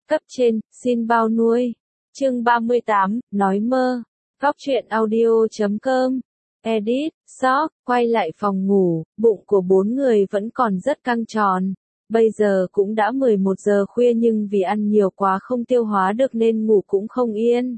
Cấp trên, xin bao nuôi. Chương 38, nói mơ. Góc truyện audio.com. Edit, shop, quay lại phòng ngủ, bụng của bốn người vẫn còn rất căng tròn. Bây giờ cũng đã 11 giờ khuya nhưng vì ăn nhiều quá không tiêu hóa được nên ngủ cũng không yên.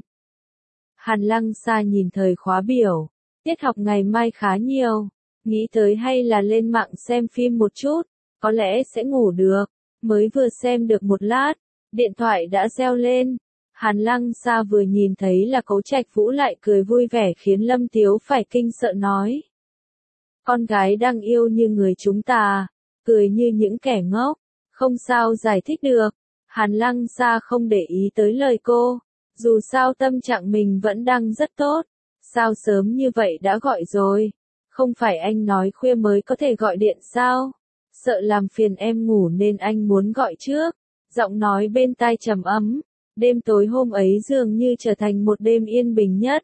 Hàn Lăng Sa nhìn thời khóa biểu. Tiết học ngày mai khá nhiều. Nghĩ tới hay là lên mạng xem phim một chút, có lẽ sẽ ngủ được. Mới vừa xem được một lát, điện thoại đã reo lên. Hàn Lăng Sa vừa nhìn thấy là Cố Trạch Vũ lại cười vui vẻ khiến Lâm Tiếu phải kinh sợ nói. Con gái đang yêu như người chúng ta, cười như những kẻ ngốc, không sao giải thích được. Hàn Lăng Sa không để ý tới lời cô, dù sao tâm trạng mình vẫn đang rất tốt. Sao sớm như vậy đã gọi rồi? Không phải anh nói khuya mới có thể gọi điện sao? Sợ làm phiền em ngủ nên anh muốn gọi trước. Giọng nói bên tai trầm ấm. Đêm tối hôm ấy dường như trở thành một đêm yên bình nhất.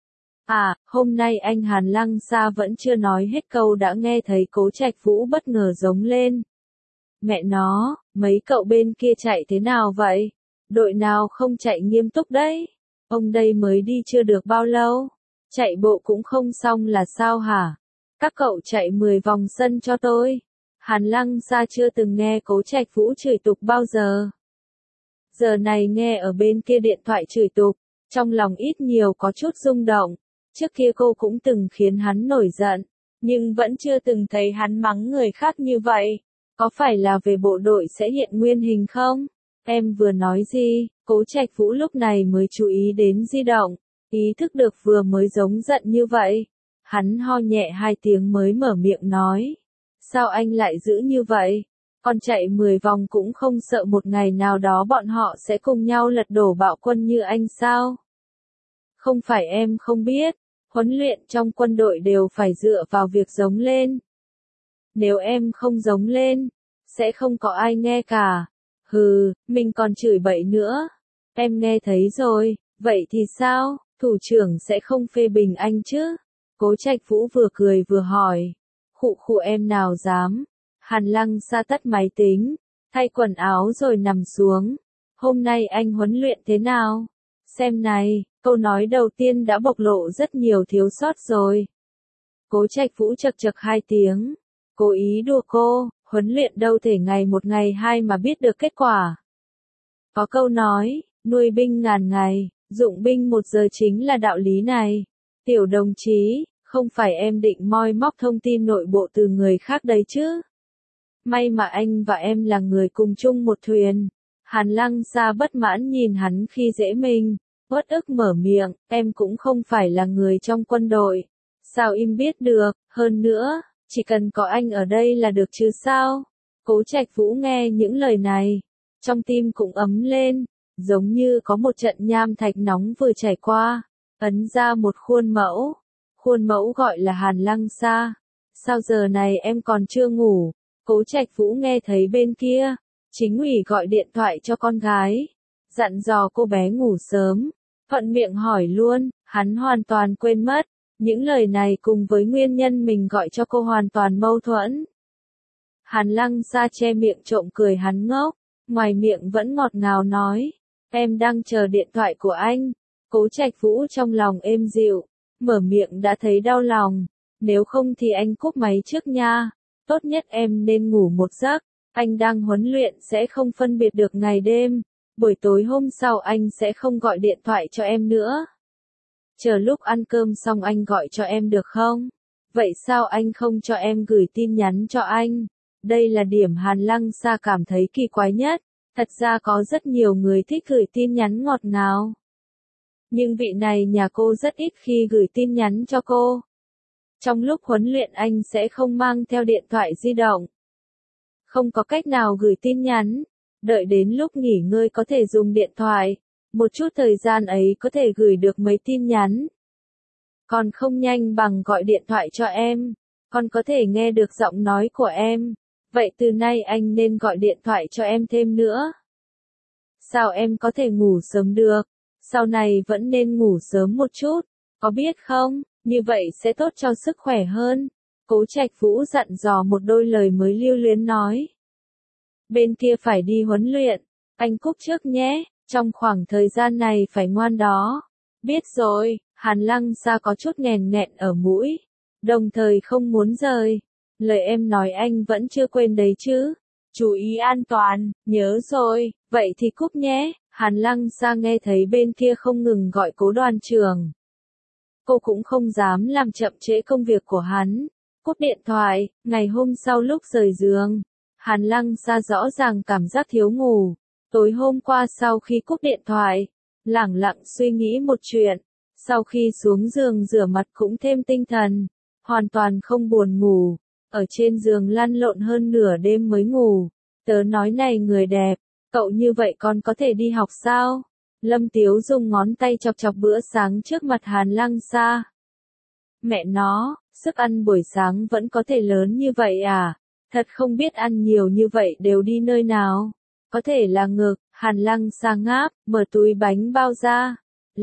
À, hôm nay anh Hàn Lăng Sa vẫn chưa nói hết câu đã nghe thấy Cố Trạch Vũ bất ngờ giống lên. Mẹ nó, mấy cậu bên kia chạy thế nào vậy? Đội nào không chạy nghiêm túc đấy? Ông đây mới đi chưa được bao lâu. Chạy bộ cũng không xong là sao hả? Các cậu chạy 10 vòng sân cho tôi. Hàn Lăng Sa chưa từng nghe Cố Trạch Vũ chửi tục bao giờ. Giờ này nghe ở bên kia điện thoại chửi tục, trong lòng ít nhiều có chút rung động. Trước kia cô cũng từng khiến hắn nổi giận, nhưng vẫn chưa từng thấy hắn mắng người khác như vậy. Có phải là về bộ đội sẽ hiện nguyên hình không? Em vừa nói gì? Cố Trạch Vũ lúc này mới chú ý đến di động, ý thức được vừa mới giống giận như vậy. Hắn ho nhẹ 2 tiếng mới mở miệng nói. Sao anh lại giữ như vậy? Còn chạy 10 vòng cũng không sợ một ngày nào đó bọn họ sẽ cùng nhau lật đổ bạo quân như anh sao? Không phải em không biết, huấn luyện trong quân đội đều phải dựa vào việc giống lên. Nếu em không giống lên, sẽ không có ai nghe cả. Hừ, mình còn chửi bậy nữa. Em nghe thấy rồi, vậy thì sao, thủ trưởng sẽ không phê bình anh chứ? Cố Trạch Vũ vừa cười vừa hỏi. Khụ em nào dám. Hàn Lăng Sa tắt máy tính, thay quần áo rồi nằm xuống. Hôm nay anh huấn luyện thế nào? Xem này, câu nói đầu tiên đã bộc lộ rất nhiều thiếu sót rồi. Cố Trạch Vũ chật chật 2 tiếng. Cố ý đùa cô, huấn luyện đâu thể ngày một ngày hai mà biết được kết quả. Có câu nói, nuôi binh ngàn ngày, dụng binh 1 giờ chính là đạo lý này. Tiểu đồng chí, không phải em định moi móc thông tin nội bộ từ người khác đấy chứ? May mà anh và em là người cùng chung một thuyền. Hàn Lăng Sa bất mãn nhìn hắn khi dễ mình, uất ức mở miệng, em cũng không phải là người trong quân đội. Sao im biết được, hơn nữa, chỉ cần có anh ở đây là được chứ sao? Cố Trạch Vũ nghe những lời này, trong tim cũng ấm lên, giống như có một trận nham thạch nóng vừa trải qua, ấn ra một khuôn mẫu. Khuôn mẫu gọi là Hàn Lăng Sa. Sao giờ này em còn chưa ngủ? Cố Trạch Vũ nghe thấy bên kia, chính ủy gọi điện thoại cho con gái, dặn dò cô bé ngủ sớm, thuận miệng hỏi luôn, hắn hoàn toàn quên mất, những lời này cùng với nguyên nhân mình gọi cho cô hoàn toàn mâu thuẫn. Hàn Lăng Sa che miệng trộm cười hắn ngốc, ngoài miệng vẫn ngọt ngào nói, em đang chờ điện thoại của anh. Cố Trạch Vũ trong lòng êm dịu, mở miệng đã thấy đau lòng, nếu không thì anh cúp máy trước nha. Tốt nhất em nên ngủ một giấc, anh đang huấn luyện sẽ không phân biệt được ngày đêm, buổi tối hôm sau anh sẽ không gọi điện thoại cho em nữa. Chờ lúc ăn cơm xong anh gọi cho em được không? Vậy sao anh không cho em gửi tin nhắn cho anh? Đây là điểm Hàn Lăng Sa cảm thấy kỳ quái nhất, thật ra có rất nhiều người thích gửi tin nhắn ngọt ngào. Nhưng vị này nhà cô rất ít khi gửi tin nhắn cho cô. Trong lúc huấn luyện anh sẽ không mang theo điện thoại di động. Không có cách nào gửi tin nhắn. Đợi đến lúc nghỉ ngơi có thể dùng điện thoại. Một chút thời gian ấy có thể gửi được mấy tin nhắn. Còn không nhanh bằng gọi điện thoại cho em. Còn có thể nghe được giọng nói của em. Vậy từ nay anh nên gọi điện thoại cho em thêm nữa. Sao em có thể ngủ sớm được? Sau này vẫn nên ngủ sớm một chút. Có biết không? Như vậy sẽ tốt cho sức khỏe hơn. Cố Trạch Vũ dặn dò một đôi lời mới lưu luyến nói. Bên kia phải đi huấn luyện, Anh cúp trước nhé, trong khoảng thời gian này phải ngoan đó. Biết rồi, Hàn Lăng Sa có chút nghèn nghẹn ở mũi, đồng thời không muốn rời. Lời em nói anh vẫn chưa quên đấy chứ. Chú ý an toàn, nhớ rồi, vậy thì cúp nhé. Hàn Lăng Sa nghe thấy bên kia không ngừng gọi Cố Đoàn trưởng. Cô cũng không dám làm chậm trễ công việc của hắn. Cúp điện thoại, ngày hôm sau lúc rời giường, Hàn Lăng Sa rõ ràng cảm giác thiếu ngủ. Tối hôm qua sau khi cúp điện thoại, lẳng lặng suy nghĩ một chuyện. Sau khi xuống giường rửa mặt cũng thêm tinh thần, hoàn toàn không buồn ngủ. Ở trên giường lăn lộn hơn nửa đêm mới ngủ. Tớ nói này người đẹp, cậu như vậy còn có thể đi học sao? Lâm Tiếu dùng ngón tay chọc chọc bữa sáng trước mặt Hàn Lăng Sa. Mẹ nó, sức ăn buổi sáng vẫn có thể lớn như vậy à? Thật không biết ăn nhiều như vậy đều đi nơi nào. Có thể là ngực. Hàn Lăng Sa ngáp, mở túi bánh bao ra.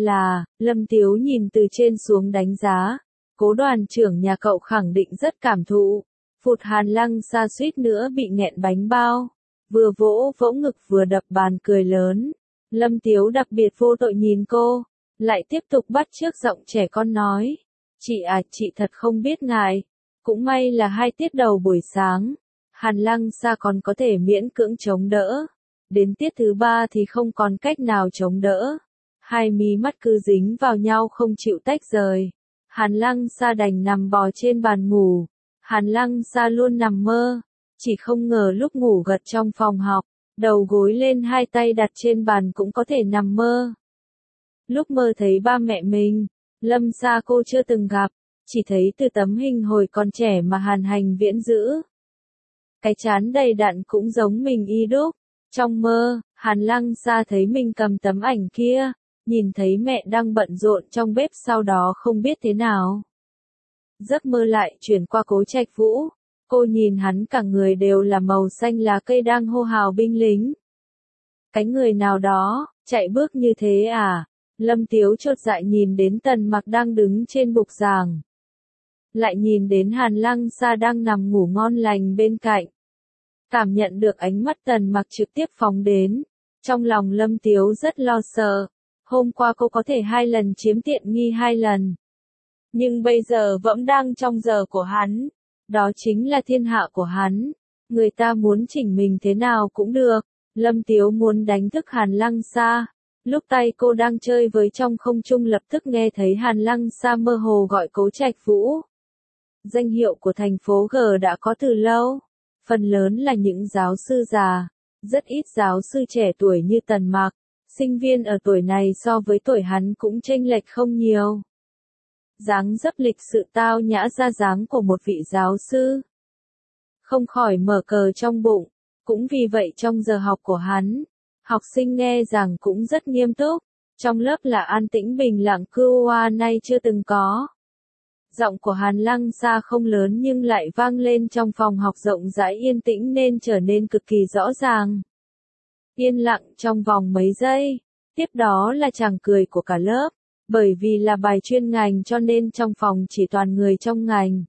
Lâm Tiếu nhìn từ trên xuống đánh giá. Cố Đoàn trưởng nhà cậu khẳng định rất cảm thụ. Phụt. Hàn Lăng Sa suýt nữa bị nghẹn bánh bao. Vừa vỗ vỗ ngực vừa đập bàn cười lớn. Lâm Tiếu đặc biệt vô tội nhìn cô, lại tiếp tục bắt chước giọng trẻ con nói. Chị à, chị thật không biết ngại. Cũng may là 2 tiết đầu buổi sáng, Hàn Lăng Sa còn có thể miễn cưỡng chống đỡ. Đến tiết thứ 3 thì không còn cách nào chống đỡ. Hai mí mắt cứ dính vào nhau không chịu tách rời. Hàn Lăng Sa đành nằm bò trên bàn ngủ. Hàn Lăng Sa luôn nằm mơ, chỉ không ngờ lúc ngủ gật trong phòng học, đầu gối lên 2 tay đặt trên bàn cũng có thể nằm mơ. Lúc mơ thấy ba mẹ mình, Lâm Sa cô chưa từng gặp, chỉ thấy từ tấm hình hồi còn trẻ mà Hàn Hành Viễn giữ. Cái trán đầy đặn cũng giống mình y đúc. Trong mơ, Hàn Lăng Sa thấy mình cầm tấm ảnh kia, nhìn thấy mẹ đang bận rộn trong bếp sau đó không biết thế nào. Giấc mơ lại chuyển qua Cố Trạch Vũ. Cô nhìn hắn cả người đều là màu xanh lá cây đang hô hào binh lính. Cái người nào đó, chạy bước như thế à? Lâm Tiếu chột dạ nhìn đến Tần Mặc đang đứng trên bục giảng. Lại nhìn đến Hàn Lăng Sa đang nằm ngủ ngon lành bên cạnh. Cảm nhận được ánh mắt Tần Mặc trực tiếp phóng đến. Trong lòng Lâm Tiếu rất lo sợ. Hôm qua cô có thể 2 lần chiếm tiện nghi 2 lần. Nhưng bây giờ vẫn đang trong giờ của hắn. Đó chính là thiên hạ của hắn. Người ta muốn chỉnh mình thế nào cũng được. Lâm Tiếu muốn đánh thức Hàn Lăng Sa. Lúc tay cô đang chơi với trong không trung lập tức nghe thấy Hàn Lăng Sa mơ hồ gọi Cố Trạch Vũ. Danh hiệu của thành phố G đã có từ lâu. Phần lớn là những giáo sư già. Rất ít giáo sư trẻ tuổi như Tần Mặc. Sinh viên ở tuổi này so với tuổi hắn cũng chênh lệch không nhiều. Dáng dấp lịch sự tao nhã ra dáng của một vị giáo sư. Không khỏi mở cờ trong bụng. Cũng vì vậy trong giờ học của hắn, học sinh nghe giảng cũng rất nghiêm túc. Trong lớp là an tĩnh bình lặng cưu nay chưa từng có. Giọng của Hàn Lăng Sa không lớn nhưng lại vang lên trong phòng học rộng rãi yên tĩnh nên trở nên cực kỳ rõ ràng. Yên lặng trong vòng mấy giây. Tiếp đó là tràng cười của cả lớp. Bởi vì là bài chuyên ngành cho nên trong phòng chỉ toàn người trong ngành.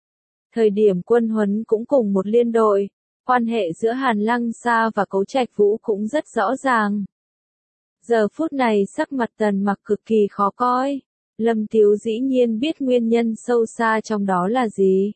Thời điểm quân huấn cũng cùng một liên đội. Quan hệ giữa Hàn Lăng Sa và Cố Trạch Vũ cũng rất rõ ràng. Giờ phút này sắc mặt Tần Mặc cực kỳ khó coi. Lâm Tiếu dĩ nhiên biết nguyên nhân sâu xa trong đó là gì.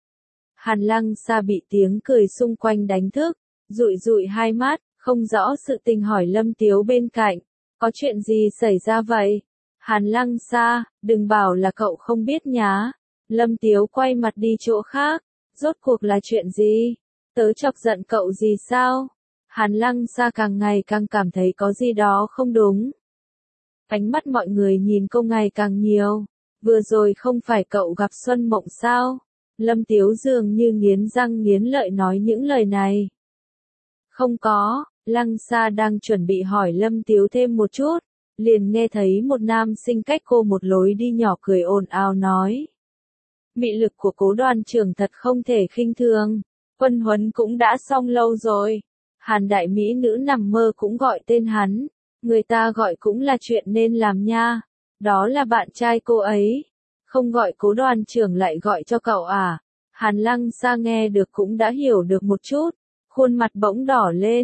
Hàn Lăng Sa bị tiếng cười xung quanh đánh thức, dụi dụi hai mắt, không rõ sự tình hỏi Lâm Tiếu bên cạnh. Có chuyện gì xảy ra vậy? Hàn Lăng Sa, đừng bảo là cậu không biết nhá. Lâm Tiếu quay mặt đi chỗ khác. Rốt cuộc là chuyện gì? Tớ chọc giận cậu gì sao? Hàn Lăng Sa càng ngày càng cảm thấy có gì đó không đúng. Ánh mắt mọi người nhìn cô ngày càng nhiều. Vừa rồi không phải cậu gặp Xuân Mộng sao? Lâm Tiếu dường như nghiến răng nghiến lợi nói những lời này. Không có. Lăng Sa đang chuẩn bị hỏi Lâm Tiếu thêm một chút. Liền nghe thấy một nam sinh cách cô một lối đi nhỏ cười ồn ào nói. Mị lực của Cố Đoàn trưởng thật không thể khinh thường. Quân huấn cũng đã xong lâu rồi. Hàn đại mỹ nữ nằm mơ cũng gọi tên hắn. Người ta gọi cũng là chuyện nên làm nha. Đó là bạn trai cô ấy. Không gọi Cố Đoàn trưởng lại gọi cho cậu à? Hàn Lăng Sa nghe được cũng đã hiểu được một chút. Khuôn mặt bỗng đỏ lên.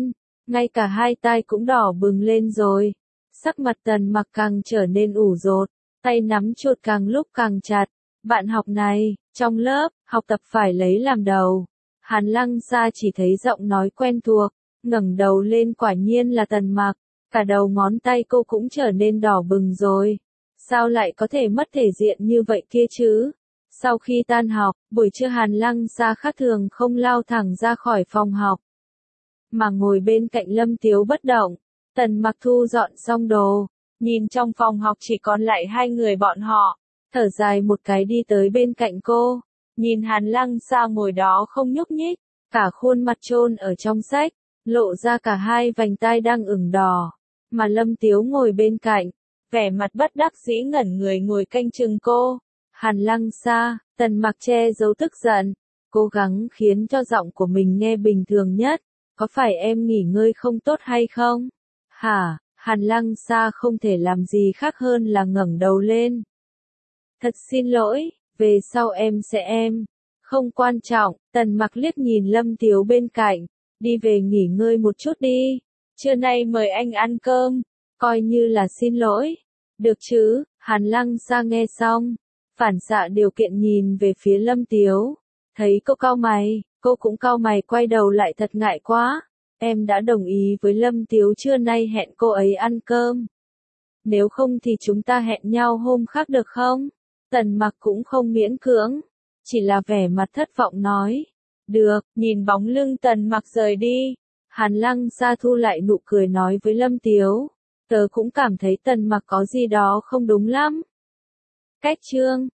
ngay cả hai tai cũng đỏ bừng lên rồi. Sắc mặt Tần Mặc càng trở nên ủ rột, tay nắm chuột càng lúc càng chặt. Bạn học này, trong lớp, học tập phải lấy làm đầu. Hàn Lăng Sa chỉ thấy giọng nói quen thuộc, ngẩng đầu lên quả nhiên là Tần Mặc, cả đầu ngón tay cô cũng trở nên đỏ bừng rồi. Sao lại có thể mất thể diện như vậy kia chứ? Sau khi tan học, buổi trưa Hàn Lăng Sa khác thường không lao thẳng ra khỏi phòng học, mà ngồi bên cạnh Lâm Tiếu bất động. Tần Mặc thu dọn xong đồ, nhìn trong phòng học chỉ còn lại hai người bọn họ, thở dài một cái đi tới bên cạnh cô, nhìn Hàn Lăng Sa ngồi đó không nhúc nhích, cả khuôn mặt chôn ở trong sách, lộ ra cả hai vành tai đang ửng đỏ, mà Lâm Tiếu ngồi bên cạnh, vẻ mặt bất đắc dĩ ngẩn người ngồi canh chừng cô. Hàn Lăng Sa, Tần Mặc che giấu tức giận, cố gắng khiến cho giọng của mình nghe bình thường nhất. Có phải em nghỉ ngơi không tốt hay không? Hả? Hàn Lăng Sa không thể làm gì khác hơn là ngẩng đầu lên. Thật xin lỗi, về sau em sẽ không quan trọng. Tần Mặc liếc nhìn Lâm Tiếu bên cạnh, đi về nghỉ ngơi một chút đi. Trưa nay mời anh ăn cơm, coi như là xin lỗi. Được chứ? Hàn Lăng Sa nghe xong, phản xạ điều kiện nhìn về phía Lâm Tiếu, thấy cô cau mày. Cô cũng cau mày quay đầu lại thật ngại quá. Em đã đồng ý với Lâm Tiếu trưa nay hẹn cô ấy ăn cơm. Nếu không thì chúng ta hẹn nhau hôm khác được không? Tần Mặc cũng không miễn cưỡng, chỉ là vẻ mặt thất vọng nói. Được, nhìn bóng lưng Tần Mặc rời đi. Hàn Lăng Sa thu lại nụ cười nói với Lâm Tiếu. Tớ cũng cảm thấy Tần Mặc có gì đó không đúng lắm. Cách chương